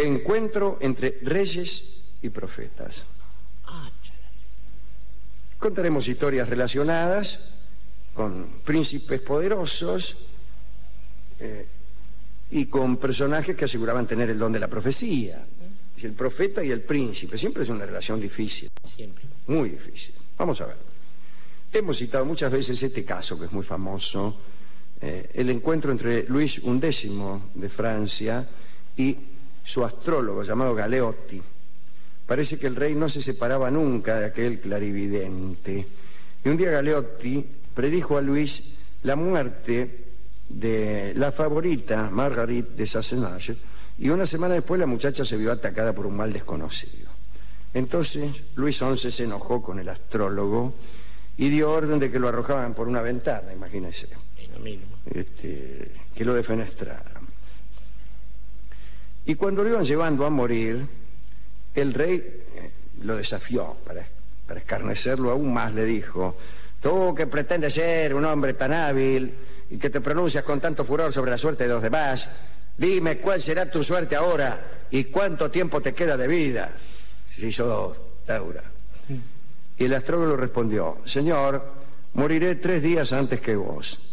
Encuentro entre reyes y profetas. Contaremos historias relacionadas con príncipes poderosos y con personajes que aseguraban tener el don de la profecía. El profeta y el príncipe. Siempre es una relación difícil. Siempre. Muy difícil. Vamos a ver. Hemos citado muchas veces este caso, que es muy famoso, el encuentro entre Luis XI de Francia y su astrólogo llamado Galeotti. Parece que el rey no se separaba nunca de aquel clarividente. Y un día Galeotti predijo a Luis la muerte de la favorita Marguerite de Sassenage, y una semana después la muchacha se vio atacada por un mal desconocido. Entonces Luis XI se enojó con el astrólogo y dio orden de que lo arrojaban por una ventana, imagínense. Que lo defenestraran. Y cuando lo iban llevando a morir, el rey lo desafió para escarnecerlo aún más. Le dijo: tú que pretendes ser un hombre tan hábil y que te pronuncias con tanto furor sobre la suerte de los demás, dime cuál será tu suerte ahora y cuánto tiempo te queda de vida. Se hizo dos, Taura. Y el astrólogo respondió: señor, moriré 3 días antes que vos.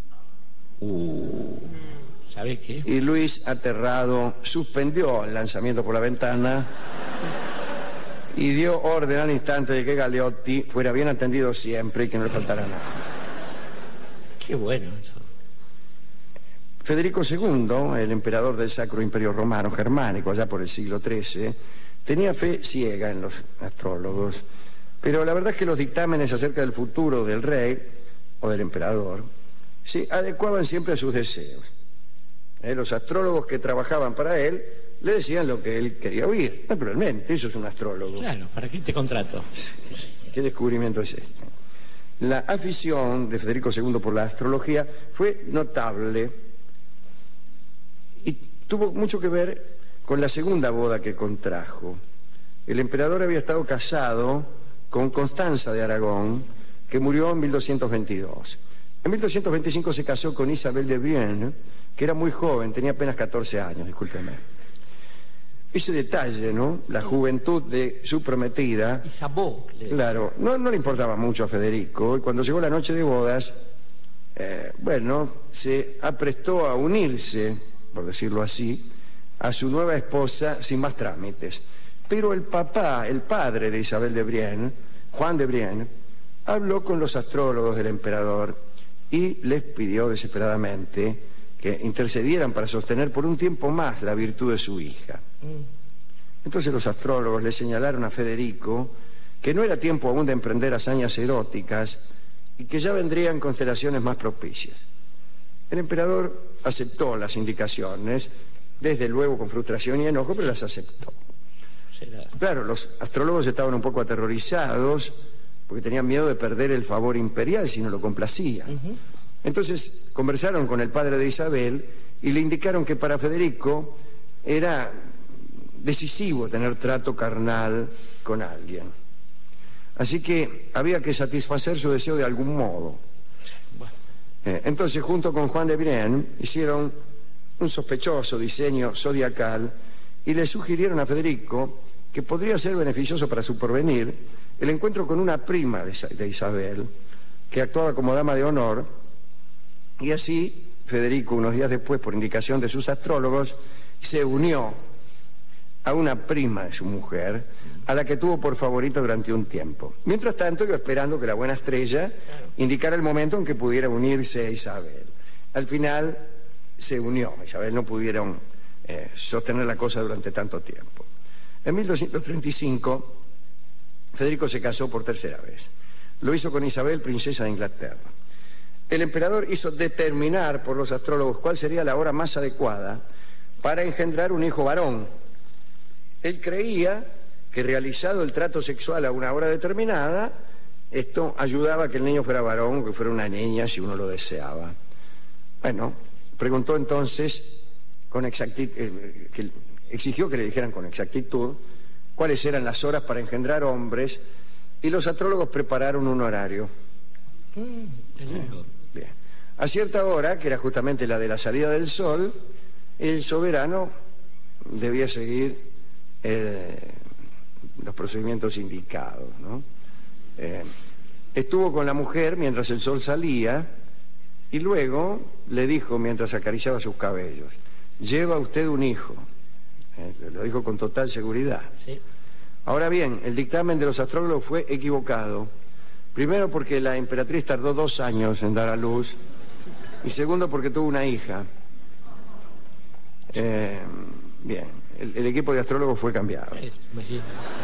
¿Sabe qué? Y Luis, aterrado, suspendió el lanzamiento por la ventana y dio orden al instante de que Galeotti fuera bien atendido siempre y que no le faltara nada. Qué bueno eso. Federico II, el emperador del Sacro Imperio Romano Germánico, allá por el siglo XIII, tenía fe ciega en los astrólogos, pero la verdad es que los dictámenes acerca del futuro del rey o del emperador se adecuaban siempre a sus deseos. Los astrólogos que trabajaban para él le decían lo que él quería oír. Naturalmente, eso es un astrólogo. Claro, ¿para qué te contrato? ¿Qué descubrimiento es este? La afición de Federico II por la astrología fue notable y tuvo mucho que ver con la segunda boda que contrajo. El emperador había estado casado con Constanza de Aragón, que murió en 1222. En 1225 se casó con Isabel de Brienne, que era muy joven, tenía apenas 14 años, discúlpeme. Ese detalle, ¿no? La juventud de su prometida. Isabeau. Claro, no le importaba mucho a Federico, y cuando llegó la noche de bodas, se aprestó a unirse, por decirlo así, a su nueva esposa sin más trámites. Pero el padre de Isabel de Brienne, Juan de Brienne, habló con los astrólogos del emperador y les pidió desesperadamente que intercedieran para sostener por un tiempo más la virtud de su hija. Entonces los astrólogos le señalaron a Federico que no era tiempo aún de emprender hazañas eróticas y que ya vendrían constelaciones más propicias. El emperador aceptó las indicaciones, desde luego con frustración y enojo, pero las aceptó. Claro, los astrólogos estaban un poco aterrorizados porque tenían miedo de perder el favor imperial si no lo complacía. Entonces conversaron con el padre de Isabel y le indicaron que para Federico era decisivo tener trato carnal con alguien. Así que había que satisfacer su deseo de algún modo. Entonces, junto con Juan de Brienne, hicieron un sospechoso diseño zodiacal y le sugirieron a Federico que podría ser beneficioso para su porvenir el encuentro con una prima de Isabel, que actuaba como dama de honor, y así Federico, unos días después, por indicación de sus astrólogos, se unió a una prima de su mujer, a la que tuvo por favorito durante un tiempo. Mientras tanto, iba esperando que la buena estrella indicara el momento en que pudiera unirse a Isabel. Al final se unió. Isabel no pudieron sostener la cosa durante tanto tiempo. En 1235, Federico se casó por tercera vez. Lo hizo con Isabel, princesa de Inglaterra. El emperador hizo determinar por los astrólogos cuál sería la hora más adecuada para engendrar un hijo varón. Él creía que realizado el trato sexual a una hora determinada, esto ayudaba a que el niño fuera varón o que fuera una niña si uno lo deseaba. Bueno, preguntó entonces con exactitud, exigió que le dijeran con exactitud cuáles eran las horas para engendrar hombres, y los astrólogos prepararon un horario. Bien. A cierta hora, que era justamente la de la salida del sol, el soberano debía seguir los procedimientos indicados, ¿no? Estuvo con la mujer mientras el sol salía y luego le dijo, mientras acariciaba sus cabellos: lleva usted un hijo. Lo dijo con total seguridad. Sí. Ahora bien, el dictamen de los astrólogos fue equivocado. Primero porque la emperatriz tardó 2 años en dar a luz, y segundo porque tuvo una hija. Bien, el equipo de astrólogos fue cambiado. Imagínate.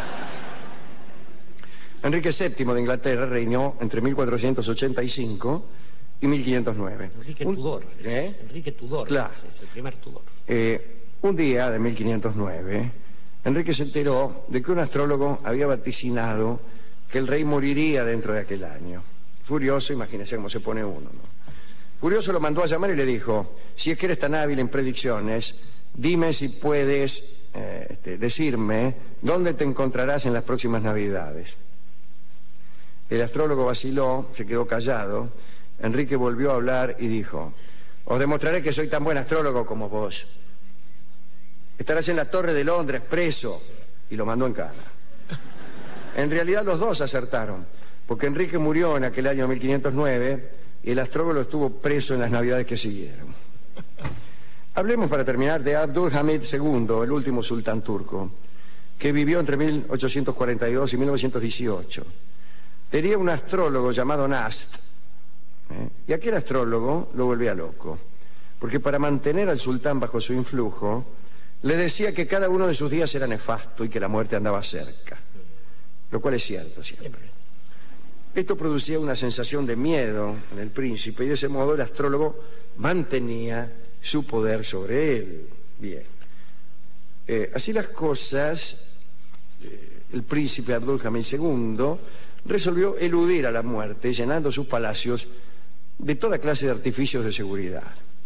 Enrique VII de Inglaterra reinó entre 1485 y 1509. Enrique Tudor. Enrique Tudor. Claro. Es el primer Tudor. Un día de 1509, Enrique se enteró de que un astrólogo había vaticinado que el rey moriría dentro de aquel año. Furioso, imagínese cómo se pone uno, ¿no? Furioso lo mandó a llamar y le dijo: si es que eres tan hábil en predicciones, dime si puedes decirme dónde te encontrarás en las próximas Navidades. El astrólogo vaciló, se quedó callado. Enrique volvió a hablar y dijo: os demostraré que soy tan buen astrólogo como vos. Estarás en la Torre de Londres, preso. Y lo mandó en cana. En realidad los dos acertaron, porque Enrique murió en aquel año 1509 y el astrólogo estuvo preso en las Navidades que siguieron. Hablemos, para terminar, de Abdul Hamid II, el último sultán turco, que vivió entre 1842 y 1918. Tenía un astrólogo llamado Nast, y aquel astrólogo lo volvía loco, porque para mantener al sultán bajo su influjo, le decía que cada uno de sus días era nefasto y que la muerte andaba cerca, lo cual es cierto siempre. Esto producía una sensación de miedo en el príncipe, y de ese modo el astrólogo mantenía su poder sobre él. Bien. Así las cosas, el príncipe Abdul Hamid II resolvió eludir a la muerte, llenando sus palacios de toda clase de artificios de seguridad.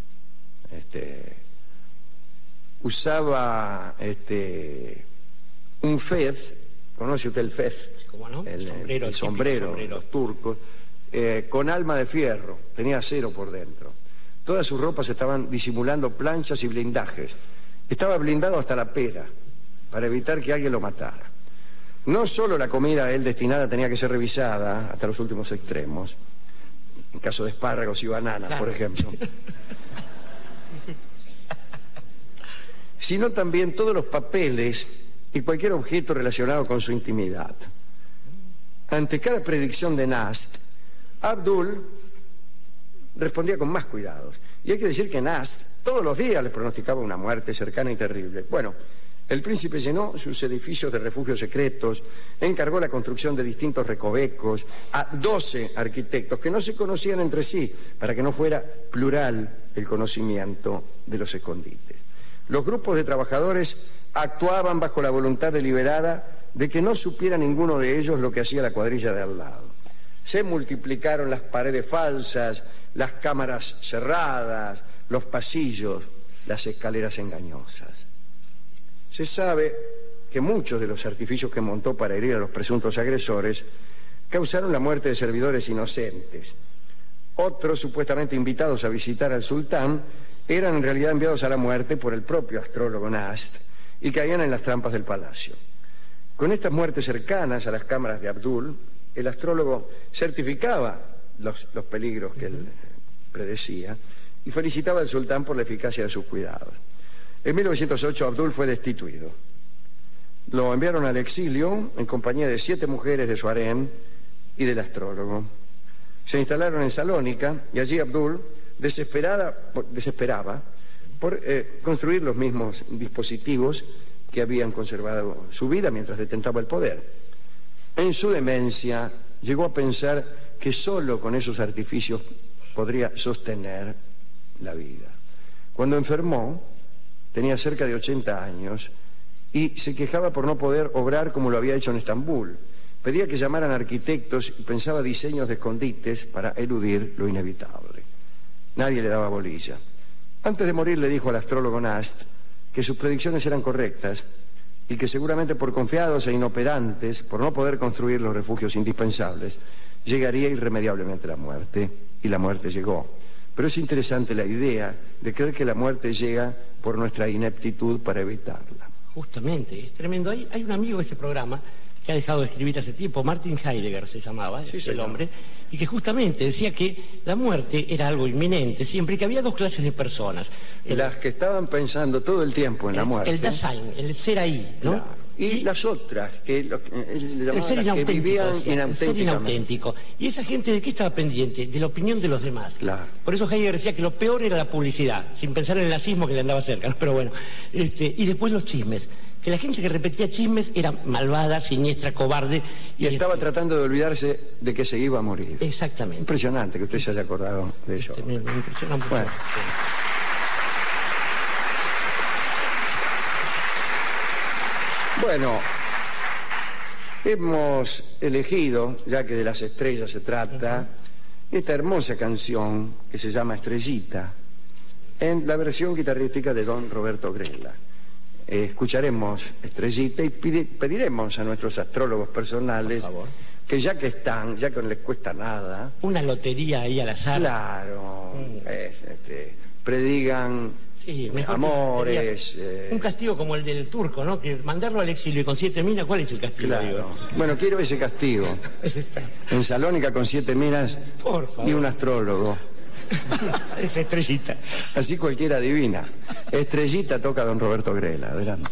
Usaba un fez, ¿conoce usted el fez? ¿Cómo no? El sombrero, los turcos, con alma de fierro, tenía acero por dentro. Todas sus ropas estaban disimulando planchas y blindajes. Estaba blindado hasta la pera, para evitar que alguien lo matara. No solo la comida a él destinada tenía que ser revisada hasta los últimos extremos, en caso de espárragos y bananas, claro, por ejemplo, sino también todos los papeles y cualquier objeto relacionado con su intimidad. Ante cada predicción de Nast, Abdul respondía con más cuidados. Y hay que decir que Nast todos los días les pronosticaba una muerte cercana y terrible. Bueno, el príncipe llenó sus edificios de refugios secretos, encargó la construcción de distintos recovecos a 12 arquitectos que no se conocían entre sí, para que no fuera plural el conocimiento de los escondites. Los grupos de trabajadores actuaban bajo la voluntad deliberada de que no supiera ninguno de ellos lo que hacía la cuadrilla de al lado. Se multiplicaron las paredes falsas, las cámaras cerradas, los pasillos, las escaleras engañosas. Se sabe que muchos de los artificios que montó para herir a los presuntos agresores causaron la muerte de servidores inocentes. Otros, supuestamente invitados a visitar al sultán, eran en realidad enviados a la muerte por el propio astrólogo Nast y caían en las trampas del palacio. Con estas muertes cercanas a las cámaras de Abdul, el astrólogo certificaba los peligros que él predecía y felicitaba al sultán por la eficacia de sus cuidados. En 1908 Abdul fue destituido. Lo enviaron al exilio en compañía de 7 mujeres de su harem y del astrólogo. Se instalaron en Salónica y allí Abdul desesperaba por construir los mismos dispositivos que habían conservado su vida mientras detentaba el poder. En su demencia llegó a pensar que solo con esos artificios podría sostener la vida. Cuando enfermó, tenía cerca de 80 años y se quejaba por no poder obrar como lo había hecho en Estambul. Pedía que llamaran arquitectos y pensaba diseños de escondites para eludir lo inevitable. Nadie le daba bolilla. Antes de morir le dijo al astrólogo Nast que sus predicciones eran correctas y que seguramente por confiados e inoperantes, por no poder construir los refugios indispensables, llegaría irremediablemente la muerte. Y la muerte llegó. Pero es interesante la idea de creer que la muerte llega por nuestra ineptitud para evitarla. Justamente, es tremendo. Hay un amigo de este programa que ha dejado de escribir hace tiempo, Martin Heidegger se llamaba, Sí, el señor. hombre, y que justamente decía que la muerte era algo inminente, siempre que había dos clases de personas. Las que estaban pensando todo el tiempo en la muerte. El Dasein, el ser ahí, ¿no? Claro. Y las otras, que El ser que vivían inauténtico, el ser inauténtico. ¿Y esa gente de qué estaba pendiente? De la opinión de los demás. Claro. Por eso Heidegger decía que lo peor era la publicidad, sin pensar en el nazismo que le andaba cerca, ¿no? Pero bueno. Y después los chismes. Que la gente que repetía chismes era malvada, siniestra, cobarde. Y estaba tratando de olvidarse de que se iba a morir. Exactamente. Impresionante que usted se haya acordado de eso. Me impresiona mucho. Bueno. Bueno, hemos elegido, ya que de las estrellas se trata, esta hermosa canción que se llama Estrellita, en la versión guitarrística de don Roberto Grela. Escucharemos Estrellita y pediremos a nuestros astrólogos personales Por favor. que ya que están, ya que no les cuesta nada, Una lotería ahí al azar. claro, predigan Sí, mejor que amores. lotería. Un castigo como el del turco, ¿no? Que mandarlo al exilio y con 7 minas, ¿cuál es el castigo? Claro. Digo? Bueno, quiero ese castigo. En Salónica con 7 minas Por favor. y un astrólogo. Esa Estrellita. Así cualquiera adivina. Estrellita toca don Roberto Grela. Adelante.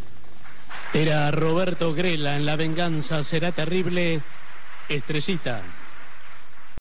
Era Roberto Grela en La venganza será terrible, Estrellita.